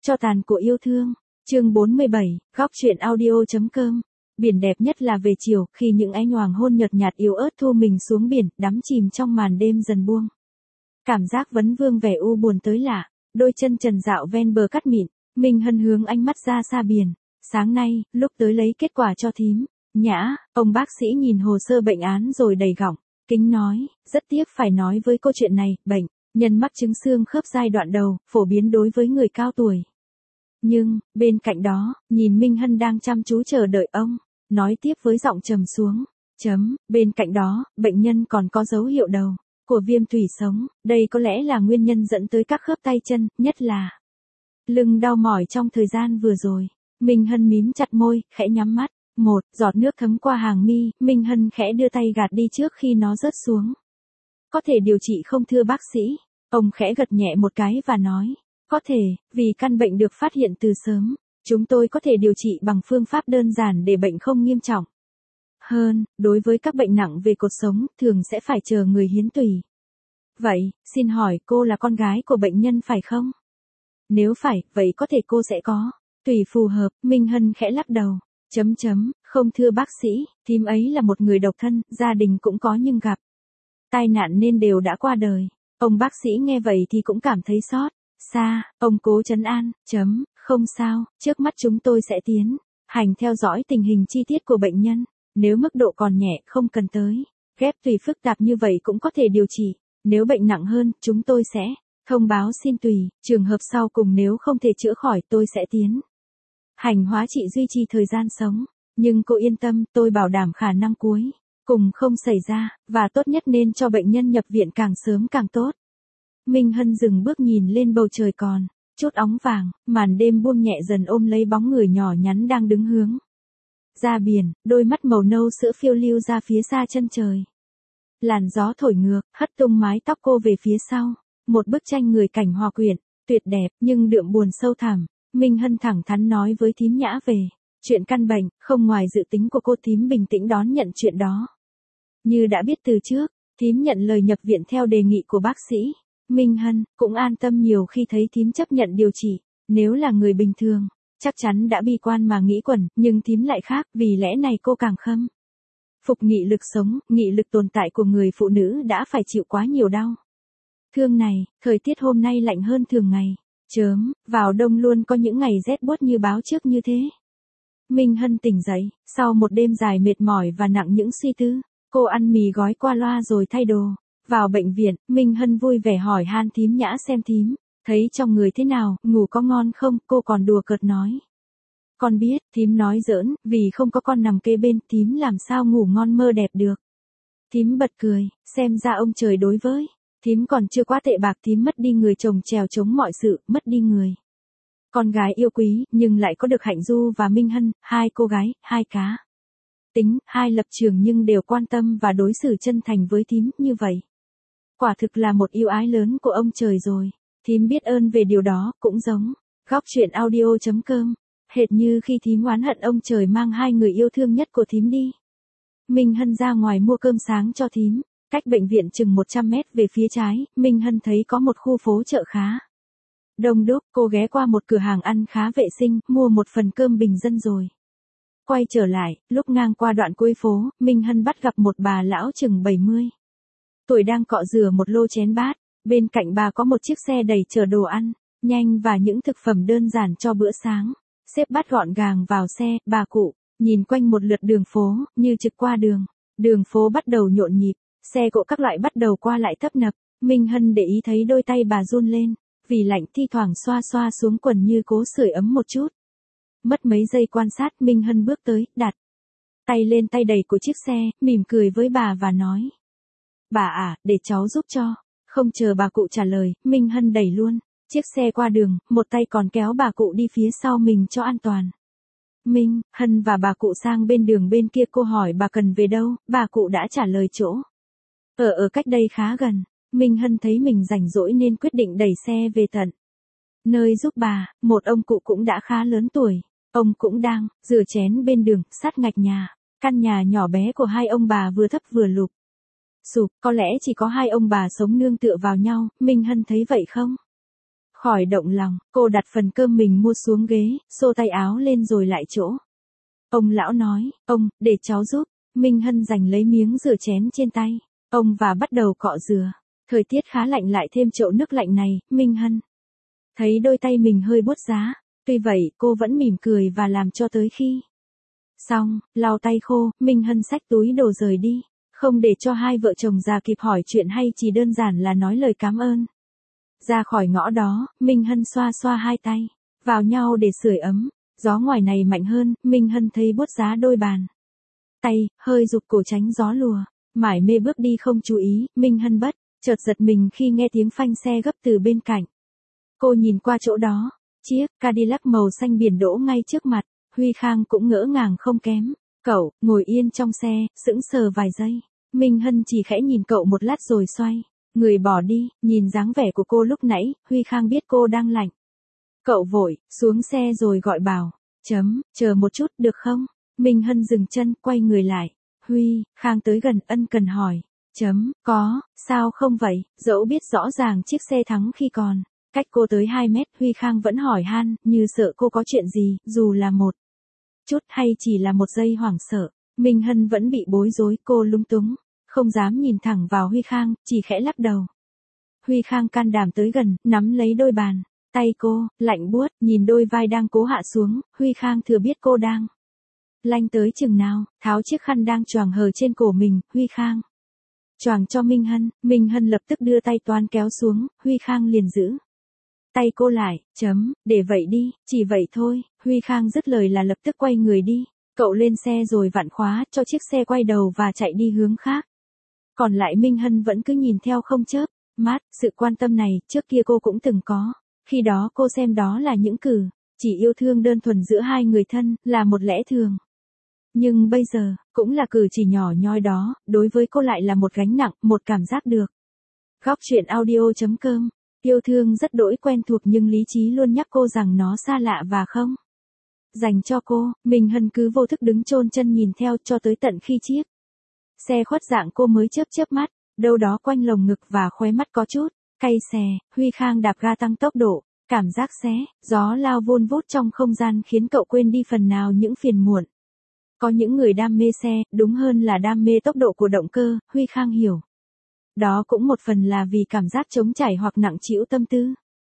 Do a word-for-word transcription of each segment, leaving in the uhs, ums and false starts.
Cho tàn của yêu thương. Chương bốn mươi bảy, góc truyện audio.com. Biển đẹp nhất là về chiều, khi những ánh hoàng hôn nhợt nhạt yếu ớt thu mình xuống biển, đắm chìm trong màn đêm dần buông. Cảm giác vấn vương vẻ u buồn tới lạ, đôi chân trần dạo ven bờ cát mịn, Minh Hân hướng ánh mắt ra xa biển. Sáng nay, lúc tới lấy kết quả cho thím, Nhã, ông bác sĩ nhìn hồ sơ bệnh án rồi đầy gọng, kính nói, rất tiếc phải nói với cô chuyện này, bệnh nhân mắc chứng xương khớp giai đoạn đầu, phổ biến đối với người cao tuổi. Nhưng, bên cạnh đó, nhìn Minh Hân đang chăm chú chờ đợi ông, nói tiếp với giọng trầm xuống, chấm, bên cạnh đó, bệnh nhân còn có dấu hiệu đầu của viêm tủy sống, đây có lẽ là nguyên nhân dẫn tới các khớp tay chân, nhất là lưng đau mỏi trong thời gian vừa rồi. Minh Hân mím chặt môi, khẽ nhắm mắt, một giọt nước thấm qua hàng mi, Minh Hân khẽ đưa tay gạt đi trước khi nó rớt xuống. Có thể điều trị không thưa bác sĩ? Ông khẽ gật nhẹ một cái và nói, có thể, vì căn bệnh được phát hiện từ sớm, chúng tôi có thể điều trị bằng phương pháp đơn giản để bệnh không nghiêm trọng. Hơn, đối với các bệnh nặng về cột sống, thường sẽ phải chờ người hiến tủy. Vậy, xin hỏi cô là con gái của bệnh nhân phải không? Nếu phải, vậy có thể cô sẽ có tùy phù hợp. Minh Hân khẽ lắc đầu, chấm chấm, không thưa bác sĩ, thím ấy là một người độc thân, gia đình cũng có nhưng gặp tai nạn nên đều đã qua đời. Ông bác sĩ nghe vậy thì cũng cảm thấy xót xa, ông cố trấn an, chấm, không sao, trước mắt chúng tôi sẽ tiến hành theo dõi tình hình chi tiết của bệnh nhân, nếu mức độ còn nhẹ không cần tới ghép tùy phức tạp như vậy cũng có thể điều trị, nếu bệnh nặng hơn, chúng tôi sẽ thông báo xin tùy, trường hợp sau cùng nếu không thể chữa khỏi tôi sẽ tiến hành hóa trị duy trì thời gian sống, nhưng cô yên tâm, tôi bảo đảm khả năng cuối cùng không xảy ra, và tốt nhất nên cho bệnh nhân nhập viện càng sớm càng tốt. Minh Hân dừng bước nhìn lên bầu trời còn chút óng vàng, màn đêm buông nhẹ dần ôm lấy bóng người nhỏ nhắn đang đứng hướng ra biển, đôi mắt màu nâu sữa phiêu lưu ra phía xa chân trời. Làn gió thổi ngược, hất tung mái tóc cô về phía sau, một bức tranh người cảnh hòa quyện, tuyệt đẹp nhưng đượm buồn sâu thẳm. Minh Hân thẳng thắn nói với thím Nhã về chuyện căn bệnh, không ngoài dự tính của cô. Thím bình tĩnh đón nhận chuyện đó. Như đã biết từ trước, thím nhận lời nhập viện theo đề nghị của bác sĩ. Minh Hân cũng an tâm nhiều khi thấy thím chấp nhận điều trị, nếu là người bình thường, chắc chắn đã bi quan mà nghĩ quẩn, nhưng thím lại khác, vì lẽ này cô càng khâm phục nghị lực sống, nghị lực tồn tại của người phụ nữ đã phải chịu quá nhiều đau thương này. Thời tiết hôm nay lạnh hơn thường ngày, chớm vào đông luôn có những ngày rét buốt như báo trước như thế. Minh Hân tỉnh dậy, sau một đêm dài mệt mỏi và nặng những suy tư, cô ăn mì gói qua loa rồi thay đồ. Vào bệnh viện, Minh Hân vui vẻ hỏi han thím Nhã xem thím thấy trong người thế nào, ngủ có ngon không, cô còn đùa cợt nói. Con biết, thím nói giỡn, vì không có con nằm kế bên, thím làm sao ngủ ngon mơ đẹp được. Thím bật cười, xem ra ông trời đối với thím còn chưa quá tệ bạc. Thím mất đi người chồng trèo chống mọi sự, mất đi người con gái yêu quý, nhưng lại có được Hạnh Du và Minh Hân, hai cô gái, hai cá tính, hai lập trường nhưng đều quan tâm và đối xử chân thành với thím, như vậy quả thực là một ưu ái lớn của ông trời rồi. Thím biết ơn về điều đó, cũng giống góc truyện audio.com, hệt như khi thím oán hận ông trời mang hai người yêu thương nhất của thím đi. Minh Hân ra ngoài mua cơm sáng cho thím, cách bệnh viện chừng một trăm mét về phía trái, Minh Hân thấy có một khu phố chợ khá đông đúc, cô ghé qua một cửa hàng ăn khá vệ sinh, mua một phần cơm bình dân rồi quay trở lại. Lúc ngang qua đoạn cuối phố, Minh Hân bắt gặp một bà lão chừng bảy mươi tuổi đang cọ rửa một lô chén bát, bên cạnh bà có một chiếc xe đầy chở đồ ăn nhanh và những thực phẩm đơn giản cho bữa sáng, xếp bát gọn gàng vào xe. Bà cụ nhìn quanh một lượt đường phố, như trực qua đường, đường phố bắt đầu nhộn nhịp, xe cộ các loại bắt đầu qua lại tấp nập. Minh Hân để ý thấy đôi tay bà run lên, vì lạnh, thi thoảng xoa xoa xuống quần như cố sưởi ấm một chút. Mất mấy giây quan sát, Minh Hân bước tới, đặt tay lên tay đẩy của chiếc xe, mỉm cười với bà và nói, bà à, để cháu giúp cho. Không chờ bà cụ trả lời, Minh Hân đẩy luôn chiếc xe qua đường, một tay còn kéo bà cụ đi phía sau mình cho an toàn. Minh Hân và bà cụ sang bên đường bên kia, cô hỏi bà cần về đâu, bà cụ đã trả lời chỗ ở ở cách đây khá gần. Minh Hân thấy mình rảnh rỗi nên quyết định đẩy xe về tận nơi giúp bà. Một ông cụ cũng đã khá lớn tuổi, ông cũng đang rửa chén bên đường, sát ngạch nhà. Căn nhà nhỏ bé của hai ông bà vừa thấp vừa lụp sụp, có lẽ chỉ có hai ông bà sống nương tựa vào nhau. Minh Hân thấy vậy không Khỏi động lòng, cô đặt phần cơm mình mua xuống ghế, xô tay áo lên rồi lại chỗ. Ông lão nói, ông, để cháu giúp. Minh Hân giành lấy miếng rửa chén trên tay. Ông và bắt đầu cọ rửa. Thời tiết khá lạnh lại thêm chậu nước lạnh này, Minh Hân thấy đôi tay mình hơi buốt giá. Tuy vậy, cô vẫn mỉm cười và làm cho tới khi xong, lau tay khô, Minh Hân xách túi đồ rời đi. Không để cho hai vợ chồng già kịp hỏi chuyện hay chỉ đơn giản là nói lời cảm ơn. Ra khỏi ngõ đó, Minh Hân xoa xoa hai tay, vào nhau để sưởi ấm. Gió ngoài này mạnh hơn, Minh Hân thấy buốt giá đôi bàn tay, hơi rụt cổ tránh gió lùa. Mải mê bước đi không chú ý, Minh Hân bất chợt giật mình khi nghe tiếng phanh xe gấp từ bên cạnh. Cô nhìn qua chỗ đó, chiếc Cadillac màu xanh biển đỗ ngay trước mặt. Huy Khang cũng ngỡ ngàng không kém. Cậu, ngồi yên trong xe, sững sờ vài giây. Minh Hân chỉ khẽ nhìn cậu một lát rồi xoay người bỏ đi. Nhìn dáng vẻ của cô lúc nãy, Huy Khang biết cô đang lạnh. Cậu vội xuống xe rồi gọi bảo, chấm, chờ một chút được không? Minh Hân dừng chân, quay người lại. Huy Khang tới gần ân cần hỏi, chấm, có, sao không vậy? Dẫu biết rõ ràng chiếc xe thắng khi còn cách cô tới hai mét, Huy Khang vẫn hỏi han, như sợ cô có chuyện gì, dù là một chút hay chỉ là một giây hoảng sợ. Minh Hân vẫn bị bối rối, cô lúng túng, không dám nhìn thẳng vào Huy Khang, chỉ khẽ lắc đầu. Huy Khang can đảm tới gần, nắm lấy đôi bàn tay cô, lạnh buốt, nhìn đôi vai đang cố hạ xuống. Huy Khang thừa biết cô đang lanh tới chừng nào, tháo chiếc khăn đang choàng hờ trên cổ mình. Huy Khang choàng cho Minh Hân. Minh Hân lập tức đưa tay toán kéo xuống, Huy Khang liền giữ tay cô lại, chấm, để vậy đi, chỉ vậy thôi. Huy Khang dứt lời là lập tức quay người đi. Cậu lên xe rồi vặn khóa cho chiếc xe quay đầu và chạy đi hướng khác. Còn lại Minh Hân vẫn cứ nhìn theo không chớp mắt. Sự quan tâm này, trước kia cô cũng từng có. Khi đó cô xem đó là những cử chỉ yêu thương đơn thuần giữa hai người thân, là một lẽ thường. Nhưng bây giờ, cũng là cử chỉ nhỏ nhoi đó, đối với cô lại là một gánh nặng, một cảm giác được. Góc truyện audio chấm com. Yêu thương rất đỗi quen thuộc nhưng lý trí luôn nhắc cô rằng nó xa lạ và không dành cho cô. Minh Hân cứ vô thức đứng chôn chân nhìn theo cho tới tận khi chiếc xe khuất dạng cô mới chớp chớp mắt. Đâu đó quanh lồng ngực và khóe mắt có chút cay xè. Huy Khang đạp ga tăng tốc độ. Cảm giác xé gió lao vun vút trong không gian khiến cậu quên đi phần nào những phiền muộn. Có những người đam mê xe, đúng hơn là đam mê tốc độ của động cơ. Huy Khang hiểu. Đó cũng một phần là vì cảm giác trống trải hoặc nặng trĩu tâm tư.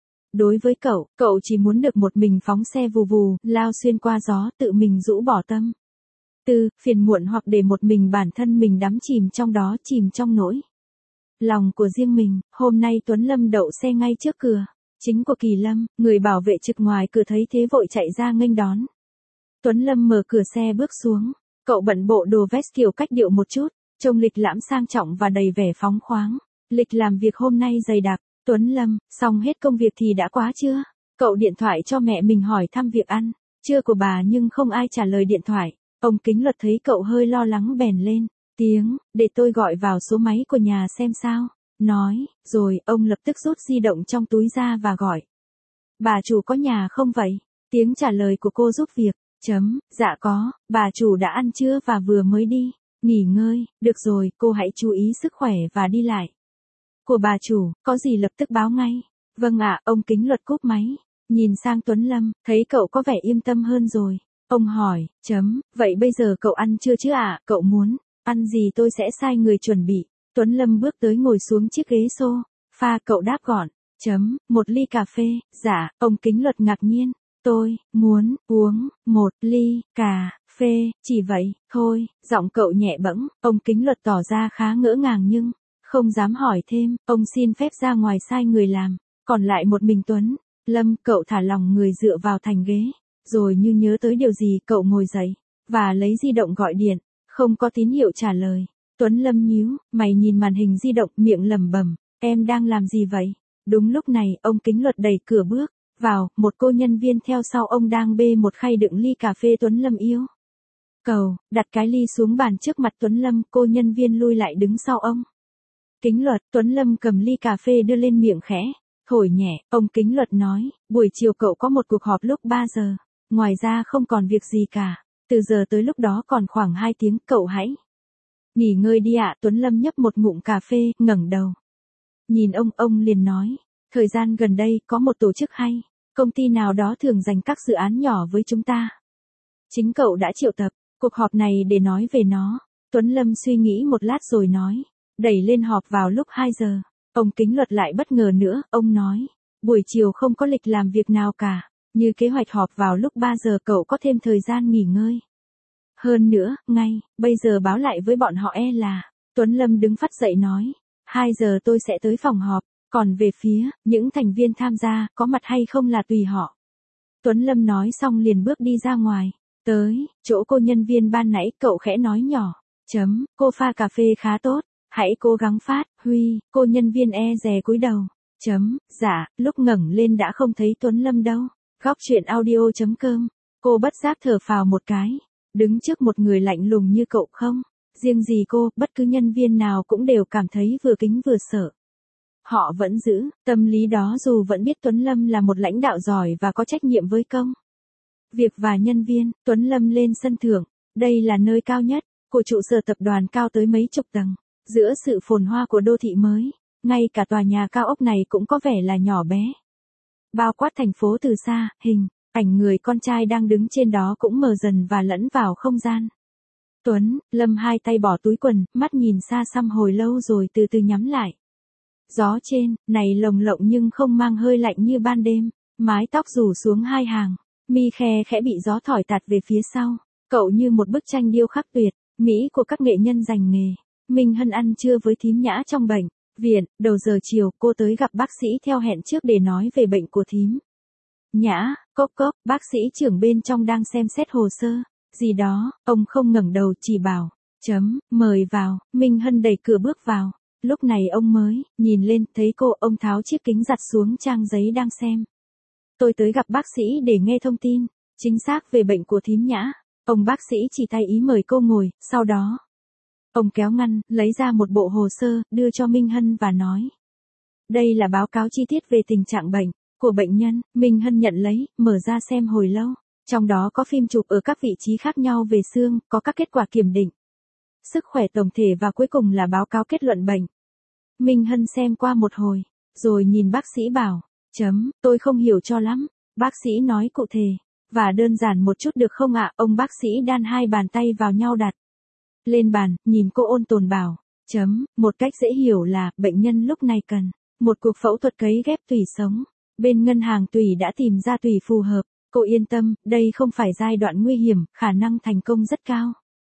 Đối với cậu, cậu chỉ muốn được một mình phóng xe vù vù, lao xuyên qua gió, tự mình rũ bỏ tâm tư, phiền muộn hoặc để một mình bản thân mình đắm chìm trong đó, chìm trong nỗi lòng của riêng mình. Hôm nay Tuấn Lâm đậu xe ngay trước cửa chính của Kỳ Lâm. Người bảo vệ trực ngoài cửa thấy thế vội chạy ra nghênh đón. Tuấn Lâm mở cửa xe bước xuống. Cậu bận bộ đồ vest kiểu cách điệu một chút, trông lịch lãm sang trọng và đầy vẻ phóng khoáng. Lịch làm việc hôm nay dày đặc. Tuấn Lâm, xong hết công việc thì đã quá chưa? Cậu điện thoại cho mẹ mình hỏi thăm việc ăn trưa của bà nhưng không ai trả lời điện thoại. Ông Kính Luật thấy cậu hơi lo lắng bèn lên tiếng, để tôi gọi vào số máy của nhà xem sao. Nói, rồi, ông lập tức rút di động trong túi ra và gọi. Bà chủ có nhà không vậy? Tiếng trả lời của cô giúp việc. Chấm, dạ có, bà chủ đã ăn trưa và vừa mới đi nghỉ ngơi. Được rồi, cô hãy chú ý sức khỏe và đi lại của bà chủ, có gì lập tức báo ngay. Vâng ạ, ông Kính Luật cúp máy. Nhìn sang Tuấn Lâm, thấy cậu có vẻ yên tâm hơn rồi. Ông hỏi, chấm, vậy bây giờ cậu ăn chưa chứ ạ? Cậu muốn ăn gì tôi sẽ sai người chuẩn bị. Tuấn Lâm bước tới ngồi xuống chiếc ghế xô pha. Cậu đáp gọn, chấm, một ly cà phê. Dạ. Ông Kính Luật ngạc nhiên, tôi muốn uống một ly cà phê, chỉ vậy thôi. Giọng cậu nhẹ bẫng. Ông Kính Luật tỏ ra khá ngỡ ngàng nhưng không dám hỏi thêm. Ông xin phép ra ngoài sai người làm. Còn lại một mình Tuấn Lâm. Cậu thả lỏng người dựa vào thành ghế, rồi như nhớ tới điều gì cậu ngồi dậy và lấy di động gọi điện. Không có tín hiệu trả lời. Tuấn Lâm nhíu mày nhìn màn hình di động, miệng lẩm bẩm, em đang làm gì vậy? Đúng lúc này, ông Kính Luật đẩy cửa bước vào. Một cô nhân viên theo sau ông đang bê một khay đựng ly cà phê Tuấn Lâm yêu cầu. Đặt cái ly xuống bàn trước mặt Tuấn Lâm. Cô nhân viên lui lại đứng sau ông Kính Luật. Tuấn Lâm cầm ly cà phê đưa lên miệng khẽ thổi nhẹ. Ông Kính Luật nói, buổi chiều cậu có một cuộc họp lúc ba giờ. Ngoài ra không còn việc gì cả. Từ giờ tới lúc đó còn khoảng hai tiếng, cậu hãy nghỉ ngơi đi ạ. Tuấn Lâm nhấp một ngụm cà phê, ngẩng đầu nhìn ông, ông liền nói, Thời gian gần đây có một tổ chức hay, công ty nào đó thường dành các dự án nhỏ với chúng ta. Chính cậu đã triệu tập cuộc họp này để nói về nó. Tuấn Lâm suy nghĩ một lát rồi nói. Đẩy lên họp vào lúc hai giờ. Ông Kính Luật lại bất ngờ nữa, ông nói. Buổi chiều không có lịch làm việc nào cả. Như kế hoạch họp vào lúc ba giờ cậu có thêm thời gian nghỉ ngơi. Hơn nữa, ngay, bây giờ báo lại với bọn họ e là. Tuấn Lâm đứng phắt dậy nói. hai giờ tôi sẽ tới phòng họp. Còn về phía, những thành viên tham gia, có mặt hay không là tùy họ. Tuấn Lâm nói xong liền bước đi ra ngoài. Tới, chỗ cô nhân viên ban nãy cậu khẽ nói nhỏ. Chấm, cô pha cà phê khá tốt. Hãy cố gắng phát, Huy, cô nhân viên e dè cúi đầu. Chấm, dạ, lúc ngẩng lên đã không thấy Tuấn Lâm đâu. Góc chuyện audio chấm com. Cô bất giác thở phào một cái. Đứng trước một người lạnh lùng như cậu không. Riêng gì cô, bất cứ nhân viên nào cũng đều cảm thấy vừa kính vừa sợ. Họ vẫn giữ tâm lý đó dù vẫn biết Tuấn Lâm là một lãnh đạo giỏi và có trách nhiệm với công việc và nhân viên. Tuấn Lâm lên sân thượng. Đây là nơi cao nhất của trụ sở tập đoàn, cao tới mấy chục tầng. Giữa sự phồn hoa của đô thị mới, ngay cả tòa nhà cao ốc này cũng có vẻ là nhỏ bé. Bao quát thành phố từ xa, hình ảnh người con trai đang đứng trên đó cũng mờ dần và lẫn vào không gian. Tuấn Lâm hai tay bỏ túi quần, mắt nhìn xa xăm hồi lâu rồi từ từ nhắm lại. Gió trên này lồng lộng nhưng không mang hơi lạnh như ban đêm. Mái tóc rủ xuống hai hàng, mi khe khẽ bị gió thổi tạt về phía sau. Cậu như một bức tranh điêu khắc tuyệt mỹ của các nghệ nhân dành nghề. Minh Hân ăn trưa với thím Nhã trong bệnh viện. Đầu giờ chiều cô tới gặp bác sĩ theo hẹn trước để nói về bệnh của thím Nhã. Cốc cốc, bác sĩ trưởng bên trong đang xem xét hồ sơ gì đó. Ông không ngẩng đầu, chỉ bảo. Chấm, mời vào. Minh Hân đẩy cửa bước vào. Lúc này ông mới nhìn lên, thấy cô. Ông tháo chiếc kính giặt xuống trang giấy đang xem. Tôi tới gặp bác sĩ để nghe thông tin chính xác về bệnh của thím Nhã. Ông bác sĩ chỉ tay ý mời cô ngồi. Sau đó ông kéo ngăn, lấy ra một bộ hồ sơ, đưa cho Minh Hân và nói. Đây là báo cáo chi tiết về tình trạng bệnh của bệnh nhân. Minh Hân nhận lấy, mở ra xem hồi lâu. Trong đó có phim chụp ở các vị trí khác nhau về xương, có các kết quả kiểm định sức khỏe tổng thể và cuối cùng là báo cáo kết luận bệnh. Minh Hân xem qua một hồi, rồi nhìn bác sĩ bảo. Chấm, tôi không hiểu cho lắm. Bác sĩ nói cụ thể và đơn giản một chút được không ạ? Ông bác sĩ đan hai bàn tay vào nhau đặt lên bàn, nhìn cô ôn tồn bảo. Chấm, một cách dễ hiểu là, bệnh nhân lúc này cần một cuộc phẫu thuật cấy ghép tủy sống. Bên ngân hàng tủy đã tìm ra tủy phù hợp. Cô yên tâm, đây không phải giai đoạn nguy hiểm, khả năng thành công rất cao.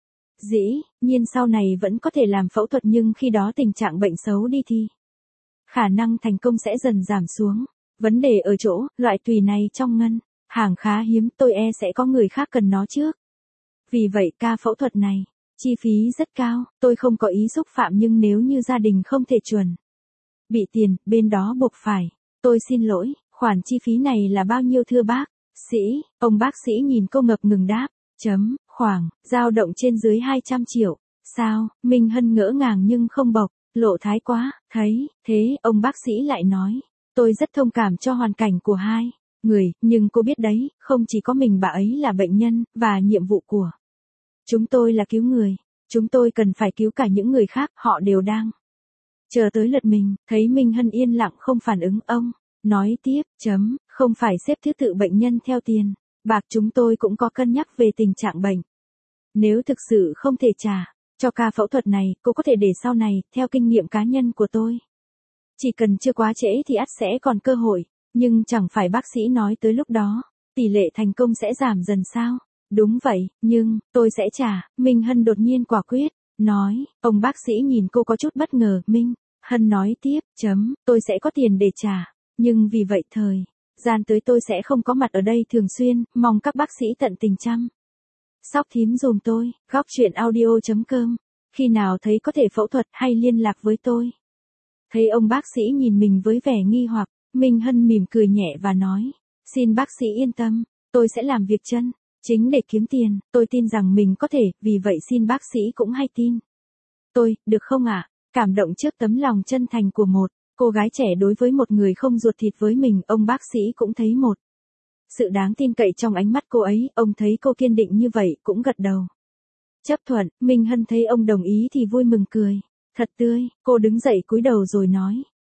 Dĩ nhiên sau này vẫn có thể làm phẫu thuật, nhưng khi đó tình trạng bệnh xấu đi thì khả năng thành công sẽ dần giảm xuống. Vấn đề ở chỗ, loại tủy này trong ngân hàng khá hiếm, tôi e sẽ có người khác cần nó trước. Vì vậy ca phẫu thuật này chi phí rất cao. Tôi không có ý xúc phạm, nhưng nếu như gia đình không thể chuẩn bị tiền, bên đó buộc phải. Tôi xin lỗi, khoản chi phí này là bao nhiêu thưa bác sĩ? Ông bác sĩ nhìn cô ngập ngừng đáp. Chấm, khoảng, dao động trên dưới hai trăm triệu. Sao? Minh Hân ngỡ ngàng nhưng không bộc lộ thái quá. Thấy thế, ông bác sĩ lại nói. Tôi rất thông cảm cho hoàn cảnh của hai người, nhưng cô biết đấy, không chỉ có mình bà ấy là bệnh nhân, và nhiệm vụ của chúng tôi là cứu người. Chúng tôi cần phải cứu cả những người khác, họ đều đang chờ tới lượt mình. Thấy Minh Hân yên lặng không phản ứng, ông nói tiếp. Chấm, không phải xếp thứ tự bệnh nhân theo tiền bạc, chúng tôi cũng có cân nhắc về tình trạng bệnh. Nếu thực sự không thể trả cho ca phẫu thuật này, cô có thể để sau này. Theo kinh nghiệm cá nhân của tôi, chỉ cần chưa quá trễ thì ắt sẽ còn cơ hội. Nhưng chẳng phải bác sĩ nói tới lúc đó tỷ lệ thành công sẽ giảm dần sao? Đúng vậy, nhưng tôi sẽ trả. Minh Hân đột nhiên quả quyết nói. Ông bác sĩ nhìn cô có chút bất ngờ. Minh Hân nói tiếp. Chấm, tôi sẽ có tiền để trả, nhưng vì vậy thời gian tới tôi sẽ không có mặt ở đây thường xuyên. Mong các bác sĩ tận tình chăm sóc thím dùm tôi. Góc chuyện audio chấm com. Khi nào thấy có thể phẫu thuật hay liên lạc với tôi. Thấy ông bác sĩ nhìn mình với vẻ nghi hoặc, Minh Hân mỉm cười nhẹ và nói. Xin bác sĩ yên tâm, tôi sẽ làm việc chân chính để kiếm tiền. Tôi tin rằng mình có thể, vì vậy xin bác sĩ cũng hay tin tôi, được không ạ? Cảm động trước tấm lòng chân thành của một cô gái trẻ đối với một người không ruột thịt với mình, ông bác sĩ cũng thấy một sự đáng tin cậy trong ánh mắt cô ấy. Ông thấy cô kiên định như vậy cũng gật đầu chấp thuận. Minh Hân thấy ông đồng ý thì vui mừng cười thật tươi. Cô đứng dậy cúi đầu rồi nói.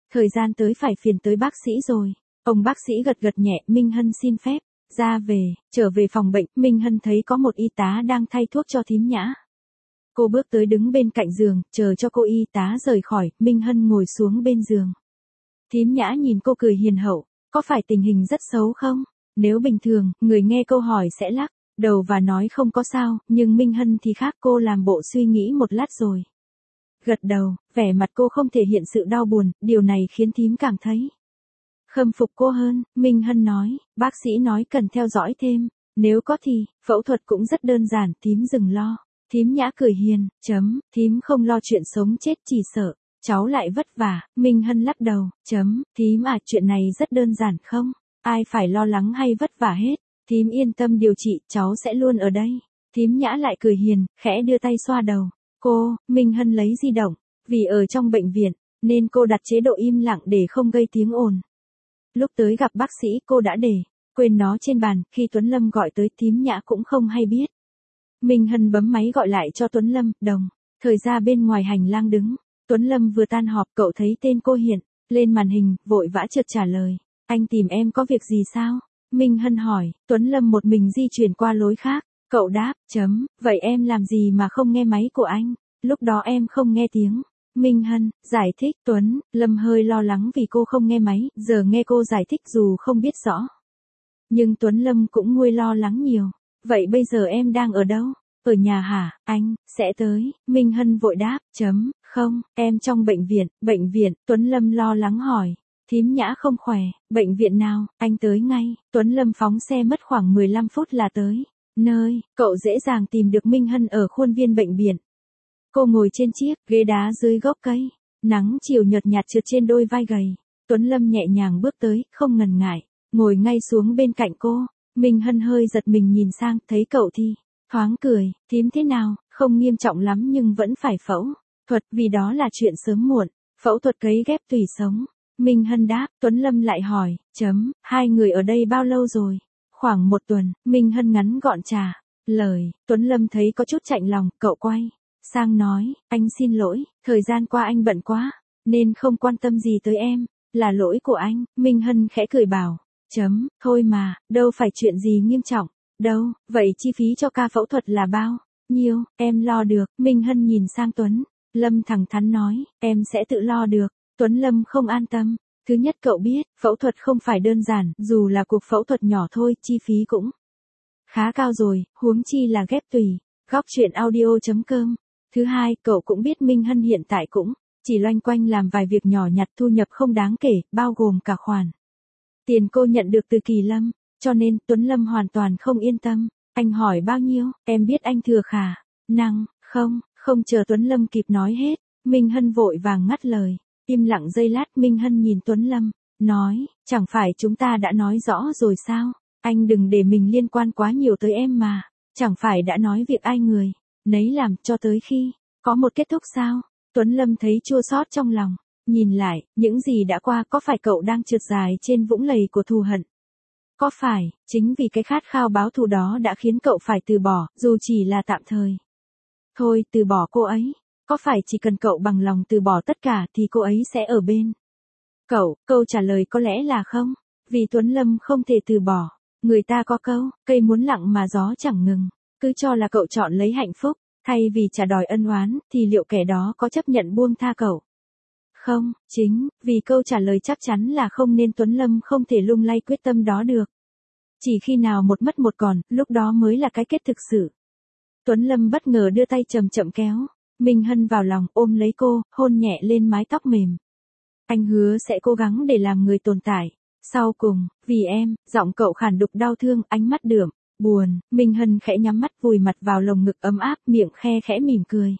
Thời gian tới phải phiền tới bác sĩ rồi. Ông bác sĩ gật gật nhẹ, Minh Hân xin phép. Ra về, trở về phòng bệnh, Minh Hân thấy có một y tá đang thay thuốc cho thím Nhã. Cô bước tới đứng bên cạnh giường, chờ cho cô y tá rời khỏi, Minh Hân ngồi xuống bên giường. Thím Nhã nhìn cô cười hiền hậu, có phải tình hình rất xấu không? Nếu bình thường, người nghe câu hỏi sẽ lắc đầu và nói không có sao, nhưng Minh Hân thì khác, cô làm bộ suy nghĩ một lát rồi. Gật đầu, vẻ mặt cô không thể hiện sự đau buồn, điều này khiến thím cảm thấy khâm phục cô hơn. Minh Hân nói, bác sĩ nói cần theo dõi thêm, nếu có thì, phẫu thuật cũng rất đơn giản, thím đừng lo. Thím Nhã cười hiền, chấm, thím không lo chuyện sống chết, chỉ sợ cháu lại vất vả. Minh Hân lắc đầu, chấm, thím à, chuyện này rất đơn giản không, ai phải lo lắng hay vất vả hết, thím yên tâm điều trị, cháu sẽ luôn ở đây. Thím Nhã lại cười hiền, khẽ đưa tay xoa đầu cô. Minh Hân lấy di động, vì ở trong bệnh viện, nên cô đặt chế độ im lặng để không gây tiếng ồn. Lúc tới gặp bác sĩ cô đã để quên nó trên bàn, khi Tuấn Lâm gọi tới thím Nhã cũng không hay biết. Minh Hân bấm máy gọi lại cho Tuấn Lâm, đồng thời ra bên ngoài hành lang đứng. Tuấn Lâm vừa tan họp, cậu thấy tên cô hiện lên màn hình, vội vã chợt trả lời, anh tìm em có việc gì sao? Minh Hân hỏi, Tuấn Lâm một mình di chuyển qua lối khác, cậu đáp, chấm, vậy em làm gì mà không nghe máy của anh? Lúc đó em không nghe tiếng. Minh Hân giải thích, Tuấn Lâm hơi lo lắng vì cô không nghe máy, giờ nghe cô giải thích dù không biết rõ. Nhưng Tuấn Lâm cũng nguôi lo lắng nhiều. Vậy bây giờ em đang ở đâu? Ở nhà hả, anh, sẽ tới. Minh Hân vội đáp, chấm, không, em trong bệnh viện. Bệnh viện, Tuấn Lâm lo lắng hỏi. Thím Nhã không khỏe, bệnh viện nào, anh tới ngay. Tuấn Lâm phóng xe mất khoảng mười lăm phút là tới nơi, cậu dễ dàng tìm được Minh Hân ở khuôn viên bệnh viện. Cô ngồi trên chiếc ghế đá dưới gốc cây, nắng chiều nhợt nhạt trượt trên đôi vai gầy. Tuấn Lâm nhẹ nhàng bước tới, không ngần ngại, ngồi ngay xuống bên cạnh cô. Minh Hân hơi giật mình nhìn sang, thấy cậu thì thoáng cười, thím thế nào, không nghiêm trọng lắm nhưng vẫn phải phẫu thuật, vì đó là chuyện sớm muộn, phẫu thuật cấy ghép tủy sống. Minh Hân đáp, Tuấn Lâm lại hỏi, chấm, hai người ở đây bao lâu rồi? Khoảng một tuần. Minh Hân ngắn gọn trả lời. Tuấn Lâm thấy có chút chạnh lòng, cậu quay sang nói, anh xin lỗi, thời gian qua anh bận quá, nên không quan tâm gì tới em, là lỗi của anh. Minh Hân khẽ cười bảo, chấm, thôi mà, đâu phải chuyện gì nghiêm trọng, đâu, vậy chi phí cho ca phẫu thuật là bao nhiêu, em lo được. Minh Hân nhìn sang Tuấn Lâm thẳng thắn nói, em sẽ tự lo được. Tuấn Lâm không an tâm, thứ nhất cậu biết, phẫu thuật không phải đơn giản, dù là cuộc phẫu thuật nhỏ thôi, chi phí cũng khá cao rồi, huống chi là ghép tủy. Góc truyện audio chấm com. Thứ hai, cậu cũng biết Minh Hân hiện tại cũng chỉ loanh quanh làm vài việc nhỏ nhặt, thu nhập không đáng kể, bao gồm cả khoản tiền cô nhận được từ Kỳ Lâm, cho nên Tuấn Lâm hoàn toàn không yên tâm. Anh hỏi bao nhiêu, em biết anh thừa khả năng không? Không chờ Tuấn Lâm kịp nói hết, Minh Hân vội vàng ngắt lời. Im lặng giây lát, Minh Hân nhìn Tuấn Lâm, nói, chẳng phải chúng ta đã nói rõ rồi sao? Anh đừng để mình liên quan quá nhiều tới em mà, chẳng phải đã nói việc ai người nấy làm cho tới khi có một kết thúc sao? Tuấn Lâm thấy chua xót trong lòng, nhìn lại, những gì đã qua, có phải cậu đang trượt dài trên vũng lầy của thù hận? Có phải, chính vì cái khát khao báo thù đó đã khiến cậu phải từ bỏ, dù chỉ là tạm thời? Thôi, từ bỏ cô ấy. Có phải chỉ cần cậu bằng lòng từ bỏ tất cả thì cô ấy sẽ ở bên cậu? Câu trả lời có lẽ là không, vì Tuấn Lâm không thể từ bỏ. Người ta có câu, cây muốn lặng mà gió chẳng ngừng. Cứ cho là cậu chọn lấy hạnh phúc, thay vì trả đòi ân oán, thì liệu kẻ đó có chấp nhận buông tha cậu? Không, chính vì câu trả lời chắc chắn là không nên Tuấn Lâm không thể lung lay quyết tâm đó được. Chỉ khi nào một mất một còn, lúc đó mới là cái kết thực sự. Tuấn Lâm bất ngờ đưa tay chậm chậm kéo Minh Hân vào lòng, ôm lấy cô, hôn nhẹ lên mái tóc mềm. Anh hứa sẽ cố gắng để làm người tồn tại. Sau cùng, vì em, giọng cậu khản đục đau thương, ánh mắt đượm buồn. Minh Hân khẽ nhắm mắt vùi mặt vào lồng ngực ấm áp, miệng khe khẽ mỉm cười.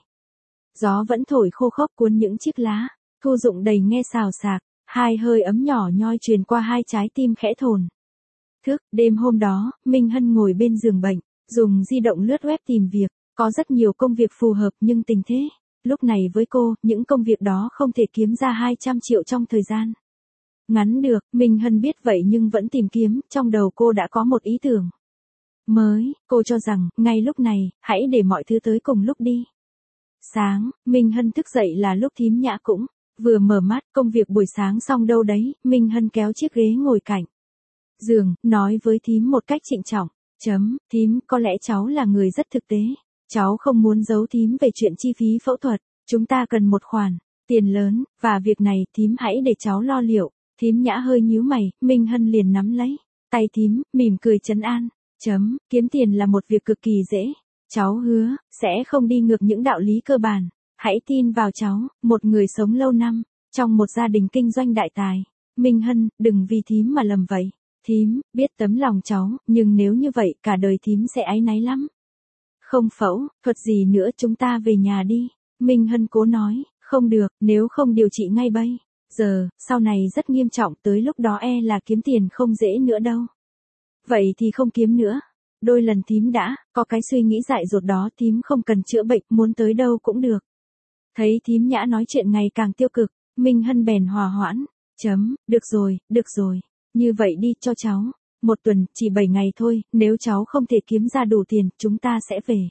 Gió vẫn thổi khô khốc cuốn những chiếc lá thu rụng đầy nghe xào xạc, hai hơi ấm nhỏ nhoi truyền qua hai trái tim khẽ thồn thức. Đêm hôm đó, Minh Hân ngồi bên giường bệnh, dùng di động lướt web tìm việc. Có rất nhiều công việc phù hợp nhưng tình thế lúc này với cô, những công việc đó không thể kiếm ra hai trăm triệu trong thời gian ngắn được. Minh Hân biết vậy nhưng vẫn tìm kiếm, trong đầu cô đã có một ý tưởng mới. Cô cho rằng, ngay lúc này, hãy để mọi thứ tới cùng lúc đi. Sáng, Minh Hân thức dậy là lúc thím Nhã cũng Vừa mở mắt, công việc buổi sáng xong đâu đấy, Minh Hân kéo chiếc ghế ngồi cạnh giường, nói với thím một cách trịnh trọng. Chấm, thím, có lẽ cháu là người rất thực tế. Cháu không muốn giấu thím về chuyện chi phí phẫu thuật. Chúng ta cần một khoản tiền lớn, và việc này thím hãy để cháu lo liệu. Thím Nhã hơi nhíu mày, Minh Hân liền nắm lấy tay thím, mỉm cười trấn an. Chấm, kiếm tiền là một việc cực kỳ dễ. Cháu hứa, sẽ không đi ngược những đạo lý cơ bản. Hãy tin vào cháu, một người sống lâu năm, trong một gia đình kinh doanh đại tài. Minh Hân, đừng vì thím mà lầm vậy. Thím, biết tấm lòng cháu, nhưng nếu như vậy cả đời thím sẽ áy náy lắm. Không phẫu thuật gì nữa, chúng ta về nhà đi. Minh Hân cố nói, không được, nếu không điều trị ngay bây giờ, sau này rất nghiêm trọng, tới lúc đó e là kiếm tiền không dễ nữa đâu. Vậy thì không kiếm nữa. Đôi lần thím đã có cái suy nghĩ dại dột đó, thím không cần chữa bệnh, muốn tới đâu cũng được. Thấy thím Nhã nói chuyện ngày càng tiêu cực, Minh Hân bèn hòa hoãn. Chấm, được rồi, được rồi. Như vậy đi cho cháu. Một tuần, chỉ bảy ngày thôi, nếu cháu không thể kiếm ra đủ tiền, chúng ta sẽ về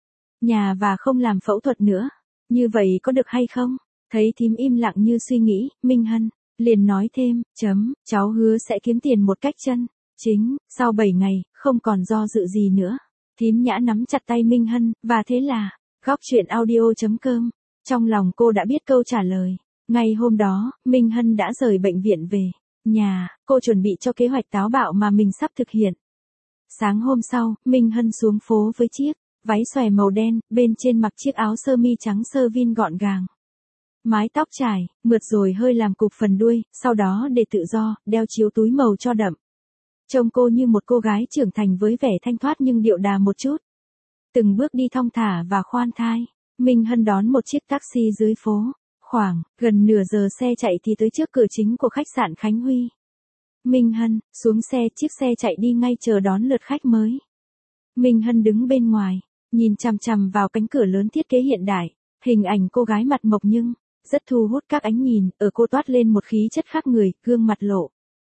nhà và không làm phẫu thuật nữa. Như vậy có được hay không? Thấy thím im lặng như suy nghĩ, Minh Hân liền nói thêm. Chấm, cháu hứa sẽ kiếm tiền một cách chân chính. Sau bảy ngày, không còn do dự gì nữa. Thím Nhã nắm chặt tay Minh Hân, và thế là, góc chuyện audio chấm com. Trong lòng cô đã biết câu trả lời. Ngày hôm đó, Minh Hân đã rời bệnh viện về nhà, cô chuẩn bị cho kế hoạch táo bạo mà mình sắp thực hiện. Sáng hôm sau, Minh Hân xuống phố với chiếc váy xòe màu đen, bên trên mặc chiếc áo sơ mi trắng sơ vin gọn gàng. Mái tóc trải, mượt rồi hơi làm cụp phần đuôi, sau đó để tự do, đeo chiếu túi màu cho đậm. Trông cô như một cô gái trưởng thành với vẻ thanh thoát nhưng điệu đà một chút. Từng bước đi thong thả và khoan thai, Minh Hân đón một chiếc taxi dưới phố. Khoảng gần nửa giờ xe chạy thì tới trước cửa chính của khách sạn Khánh Huy. Minh Hân xuống xe, chiếc xe chạy đi ngay chờ đón lượt khách mới. Minh Hân đứng bên ngoài, nhìn chằm chằm vào cánh cửa lớn thiết kế hiện đại, hình ảnh cô gái mặt mộc nhưng rất thu hút các ánh nhìn, ở cô toát lên một khí chất khác người, gương mặt lộ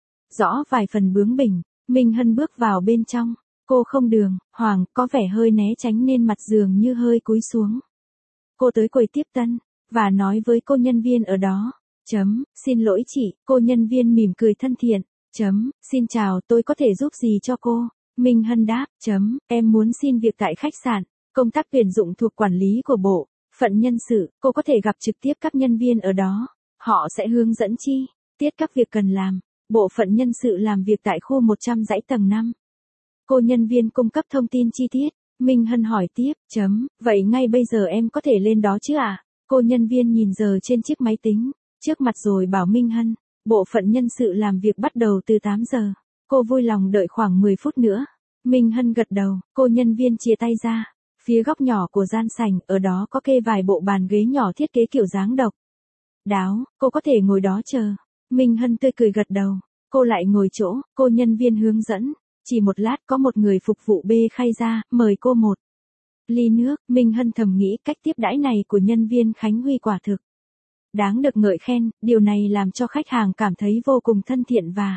rõ vài phần bướng bỉnh. Minh Hân bước vào bên trong, cô không đường hoàng, có vẻ hơi né tránh nên mặt dường như hơi cúi xuống. Cô tới quầy tiếp tân và nói với cô nhân viên ở đó. Chấm, xin lỗi chị. Cô nhân viên mỉm cười thân thiện. Chấm, xin chào, tôi có thể giúp gì cho cô? Minh Hân đáp. Chấm, em muốn xin việc tại khách sạn. Công tác tuyển dụng thuộc quản lý của bộ phận nhân sự. Cô có thể gặp trực tiếp các nhân viên ở đó. Họ sẽ hướng dẫn chi tiết các việc cần làm. Bộ phận nhân sự làm việc tại khu một trăm dãy tầng năm. Cô nhân viên cung cấp thông tin chi tiết. Minh Hân hỏi tiếp. Chấm, vậy ngay bây giờ em có thể lên đó chứ ạ? À? Cô nhân viên nhìn giờ trên chiếc máy tính trước mặt rồi bảo Minh Hân, bộ phận nhân sự làm việc bắt đầu từ tám giờ. Cô vui lòng đợi khoảng mười phút nữa. Minh Hân gật đầu, cô nhân viên chia tay ra. Phía góc nhỏ của gian sảnh, ở đó có kê vài bộ bàn ghế nhỏ thiết kế kiểu dáng độc đáo, cô có thể ngồi đó chờ. Minh Hân tươi cười gật đầu, cô lại ngồi chỗ, cô nhân viên hướng dẫn. Chỉ một lát có một người phục vụ bê khay ra, mời cô một ly nước. Minh Hân thầm nghĩ cách tiếp đãi này của nhân viên Khánh Huy quả thực đáng được ngợi khen, điều này làm cho khách hàng cảm thấy vô cùng thân thiện và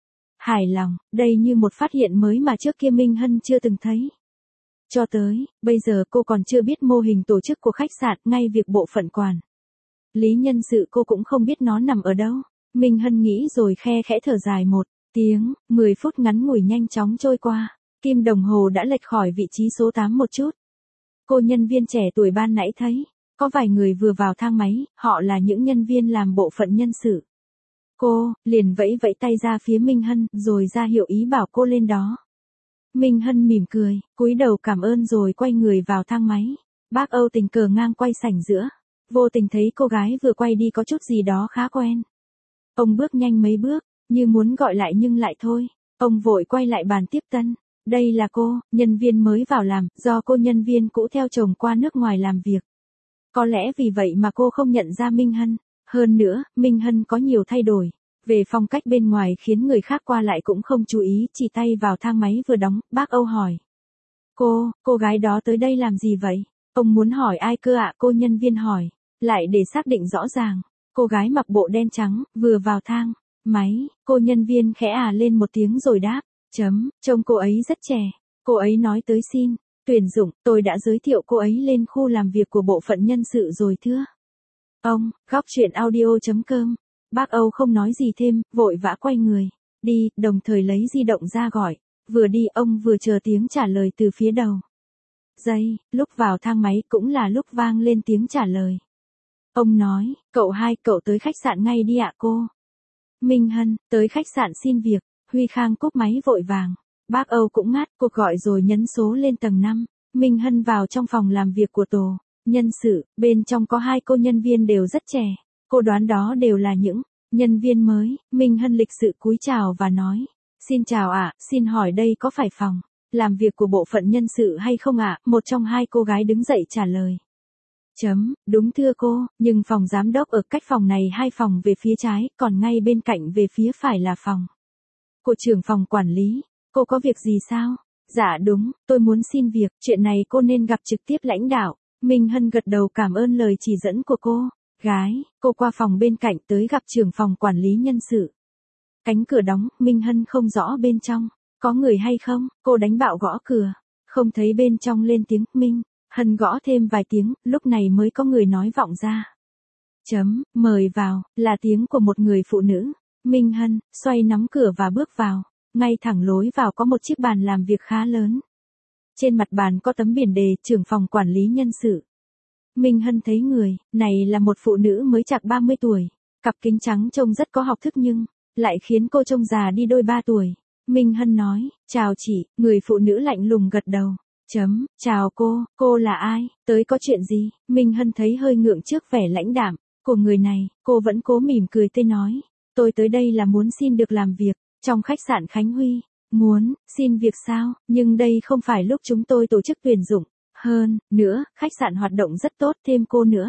hài lòng. Đây như một phát hiện mới mà trước kia Minh Hân chưa từng thấy. Cho tới bây giờ cô còn chưa biết mô hình tổ chức của khách sạn, ngay việc bộ phận quản lý nhân sự cô cũng không biết nó nằm ở đâu. Minh Hân nghĩ rồi khe khẽ thở dài. Một tiếng, mười phút ngắn ngủi nhanh chóng trôi qua. Kim đồng hồ đã lệch khỏi vị trí số tám một chút. Cô nhân viên trẻ tuổi ban nãy thấy có vài người vừa vào thang máy, họ là những nhân viên làm bộ phận nhân sự. Cô liền vẫy vẫy tay ra phía Minh Hân, rồi ra hiệu ý bảo cô lên đó. Minh Hân mỉm cười, cúi đầu cảm ơn rồi quay người vào thang máy. Bác Âu tình cờ ngang quay sảnh giữa, vô tình thấy cô gái vừa quay đi có chút gì đó khá quen. Ông bước nhanh mấy bước, như muốn gọi lại nhưng lại thôi. Ông vội quay lại bàn tiếp tân. Đây là cô, nhân viên mới vào làm, do cô nhân viên cũ theo chồng qua nước ngoài làm việc. Có lẽ vì vậy mà cô không nhận ra Minh Hân. Hơn nữa, Minh Hân có nhiều thay đổi về phong cách bên ngoài khiến người khác qua lại cũng không chú ý, chỉ tay vào thang máy vừa đóng. Bác Âu hỏi. Cô, cô gái đó tới đây làm gì vậy? Ông muốn hỏi ai cơ ạ? Cô nhân viên hỏi. Lại để xác định rõ ràng. Cô gái mặc bộ đen trắng, vừa vào thang máy. Cô nhân viên khẽ à lên một tiếng rồi đáp. Chấm, trông cô ấy rất trẻ. Cô ấy nói tới xin tuyển dụng, tôi đã giới thiệu cô ấy lên khu làm việc của bộ phận nhân sự rồi thưa Ông, góc chuyện audio.com. Bác Âu không nói gì thêm, vội vã quay người. Đi, đồng thời lấy di động ra gọi. Vừa đi ông vừa chờ tiếng trả lời từ phía đầu. Giây, lúc vào thang máy cũng là lúc vang lên tiếng trả lời. Ông nói, cậu hai, cậu tới khách sạn ngay đi ạ cô. Minh Hân, tới khách sạn xin việc. Huy Khang cúp máy vội vàng. Bác Âu cũng ngắt cuộc gọi rồi nhấn số lên tầng năm. Minh Hân vào trong phòng làm việc của tổ nhân sự, bên trong có hai cô nhân viên đều rất trẻ. Cô đoán đó đều là những nhân viên mới. Minh Hân lịch sự cúi chào và nói, xin chào ạ, xin hỏi đây có phải phòng làm việc của bộ phận nhân sự hay không ạ? Một trong hai cô gái đứng dậy trả lời. Chấm, đúng thưa cô, nhưng phòng giám đốc ở cách phòng này hai phòng về phía trái, còn ngay bên cạnh về phía phải là phòng của trưởng phòng quản lý. Cô có việc gì sao? Dạ đúng, tôi muốn xin việc, chuyện này cô nên gặp trực tiếp lãnh đạo. Minh Hân gật đầu cảm ơn lời chỉ dẫn của cô. Gái, cô qua phòng bên cạnh tới gặp trưởng phòng quản lý nhân sự. Cánh cửa đóng, Minh Hân không rõ bên trong có người hay không, cô đánh bạo gõ cửa, không thấy bên trong lên tiếng. Minh Hân gõ thêm vài tiếng, lúc này mới có người nói vọng ra. Chấm, mời vào, là tiếng của một người phụ nữ. Minh Hân xoay nắm cửa và bước vào. Ngay thẳng lối vào có một chiếc bàn làm việc khá lớn. Trên mặt bàn có tấm biển đề trưởng phòng quản lý nhân sự. Minh Hân thấy người này là một phụ nữ mới chạc ba mươi tuổi. Cặp kính trắng trông rất có học thức nhưng lại khiến cô trông già đi đôi ba tuổi. Minh Hân nói, chào chị, người phụ nữ lạnh lùng gật đầu. Chấm, chào cô, cô là ai, tới có chuyện gì? Minh Hân thấy hơi ngượng trước vẻ lãnh đạm của người này, cô vẫn cố mỉm cười tươi nói, tôi tới đây là muốn xin được làm việc trong khách sạn Khánh Huy. Muốn xin việc sao, nhưng đây không phải lúc chúng tôi tổ chức tuyển dụng. Hơn nữa, khách sạn hoạt động rất tốt, thêm cô nữa.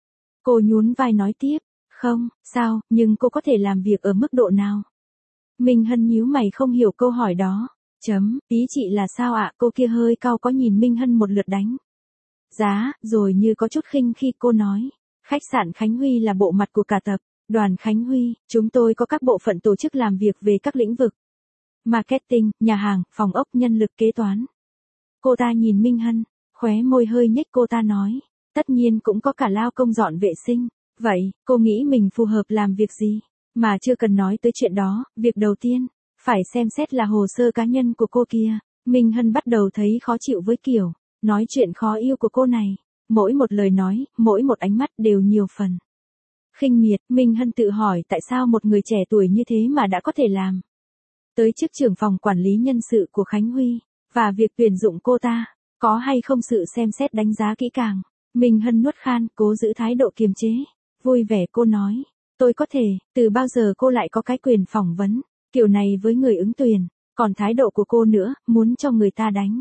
Cô nhún vai nói tiếp, không, sao, nhưng cô có thể làm việc ở mức độ nào? Minh Hân nhíu mày không hiểu câu hỏi đó. Chấm, ý chị là sao ạ? Cô kia hơi cau có nhìn Minh Hân một lượt đánh giá, rồi như có chút khinh khi cô nói, khách sạn Khánh Huy là bộ mặt của cả tập đoàn Khánh Huy, chúng tôi có các bộ phận tổ chức làm việc về các lĩnh vực marketing, nhà hàng, phòng ốc, nhân lực, kế toán. Cô ta nhìn Minh Hân, khóe môi hơi nhếch, cô ta nói, tất nhiên cũng có cả lao công dọn vệ sinh. Vậy, cô nghĩ mình phù hợp làm việc gì? Mà chưa cần nói tới chuyện đó, việc đầu tiên phải xem xét là hồ sơ cá nhân của cô kia. Minh Hân bắt đầu thấy khó chịu với kiểu nói chuyện khó yêu của cô này. Mỗi một lời nói, mỗi một ánh mắt đều nhiều phần khinh miệt. Minh Hân tự hỏi tại sao một người trẻ tuổi như thế mà đã có thể làm tới chức trưởng phòng quản lý nhân sự của Khánh Huy, và việc tuyển dụng cô ta có hay không sự xem xét đánh giá kỹ càng. Minh Hân nuốt khan, cố giữ thái độ kiềm chế. Vui vẻ cô nói, tôi có thể, từ bao giờ cô lại có cái quyền phỏng vấn kiểu này với người ứng tuyển, còn thái độ của cô nữa, muốn cho người ta đánh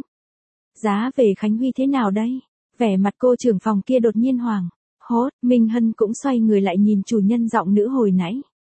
giá về Khánh Huy thế nào đây? Vẻ mặt cô trưởng phòng kia đột nhiên hoảng hốt. Minh Hân cũng xoay người lại nhìn chủ nhân giọng nữ hồi nãy.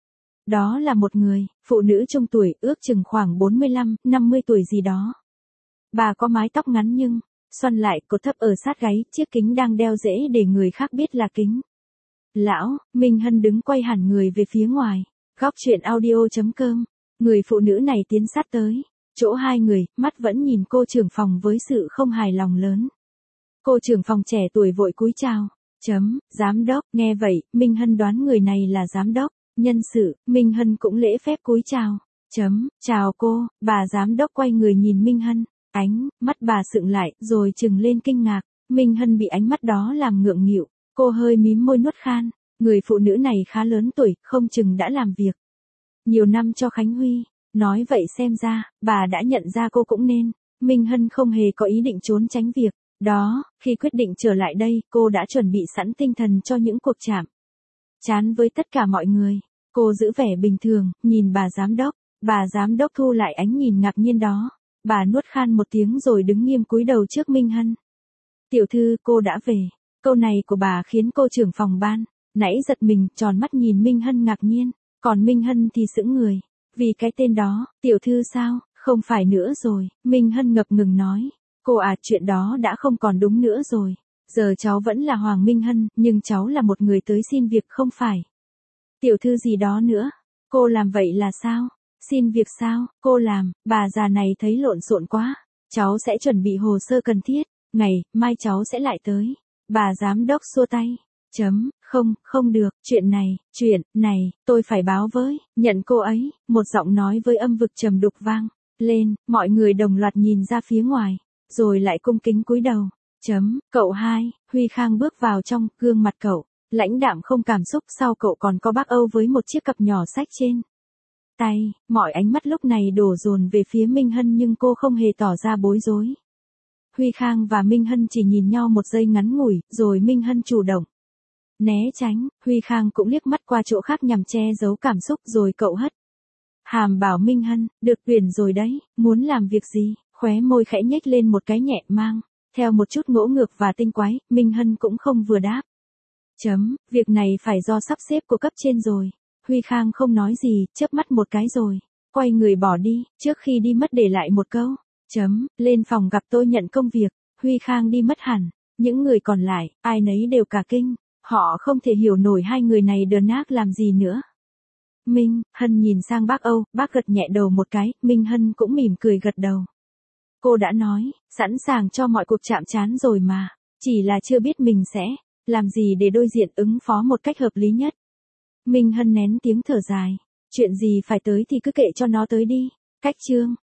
Đó là một người phụ nữ trung tuổi, ước chừng khoảng bốn mươi lăm, năm mươi tuổi gì đó. Bà có mái tóc ngắn nhưng xoăn lại, cột thấp ở sát gáy, chiếc kính đang đeo dễ để người khác biết là kính lão. Minh Hân đứng quay hẳn người về phía ngoài. Góc chuyện audio.com. Người phụ nữ này tiến sát tới chỗ hai người, mắt vẫn nhìn cô trưởng phòng với sự không hài lòng lớn. Cô trưởng phòng trẻ tuổi vội cúi chào. Chấm, giám đốc. Nghe vậy, Minh Hân đoán người này là giám đốc nhân sự. Minh Hân cũng lễ phép cúi chào. Chấm, chào cô. Bà giám đốc quay người nhìn Minh Hân. Ánh mắt bà sượng lại, rồi trừng lên kinh ngạc. Minh Hân bị ánh mắt đó làm ngượng nghịu. Cô hơi mím môi nuốt khan. Người phụ nữ này khá lớn tuổi, không chừng đã làm việc nhiều năm cho Khánh Huy. Nói vậy xem ra, bà đã nhận ra cô cũng nên. Minh Hân không hề có ý định trốn tránh việc đó. Khi quyết định trở lại đây, cô đã chuẩn bị sẵn tinh thần cho những cuộc chạm trán với tất cả mọi người. Cô giữ vẻ bình thường, nhìn bà giám đốc. Bà giám đốc thu lại ánh nhìn ngạc nhiên đó. Bà nuốt khan một tiếng rồi đứng nghiêm cúi đầu trước Minh Hân. Tiểu thư, cô đã về. Câu này của bà khiến cô trưởng phòng ban nãy giật mình, tròn mắt nhìn Minh Hân ngạc nhiên. Còn Minh Hân thì sững người. Vì cái tên đó, tiểu thư sao, không phải nữa rồi. Minh Hân ngập ngừng nói. Cô à, chuyện đó đã không còn đúng nữa rồi. Giờ cháu vẫn là Hoàng Minh Hân, nhưng cháu là một người tới xin việc không phải tiểu thư gì đó nữa. Cô làm vậy là sao? Xin việc sao? Cô làm, bà già này thấy lộn xộn quá. Cháu sẽ chuẩn bị hồ sơ cần thiết. Ngày mai cháu sẽ lại tới. Bà giám đốc xua tay. Chấm, không, không được, chuyện này, chuyện, này, tôi phải báo với, nhận cô ấy, một giọng nói với âm vực trầm đục vang lên, mọi người đồng loạt nhìn ra phía ngoài, rồi lại cung kính cúi đầu. Chấm, cậu hai, Huy Khang bước vào trong, gương mặt cậu, lãnh đạm không cảm xúc, sau cậu còn có bác Âu với một chiếc cặp nhỏ sách trên tay, mọi ánh mắt lúc này đổ dồn về phía Minh Hân nhưng cô không hề tỏ ra bối rối. Huy Khang và Minh Hân chỉ nhìn nhau một giây ngắn ngủi, rồi Minh Hân chủ động né tránh, Huy Khang cũng liếc mắt qua chỗ khác nhằm che giấu cảm xúc rồi cậu hất hàm bảo Minh Hân, được tuyển rồi đấy, muốn làm việc gì, khóe môi khẽ nhếch lên một cái nhẹ mang, theo một chút ngỗ ngược và tinh quái, Minh Hân cũng không vừa đáp. Chấm, việc này phải do sắp xếp của cấp trên rồi. Huy Khang không nói gì, chớp mắt một cái rồi quay người bỏ đi, trước khi đi mất để lại một câu. Chấm, lên phòng gặp tôi nhận công việc. Huy Khang đi mất hẳn, những người còn lại, ai nấy đều cả kinh, họ không thể hiểu nổi hai người này đờn ác làm gì nữa. Minh Hân nhìn sang bác Âu, bác gật nhẹ đầu một cái, Minh Hân cũng mỉm cười gật đầu. Cô đã nói, sẵn sàng cho mọi cuộc chạm trán rồi mà, chỉ là chưa biết mình sẽ làm gì để đối diện ứng phó một cách hợp lý nhất. Minh Hân nén tiếng thở dài, chuyện gì phải tới thì cứ kệ cho nó tới đi. Cách chương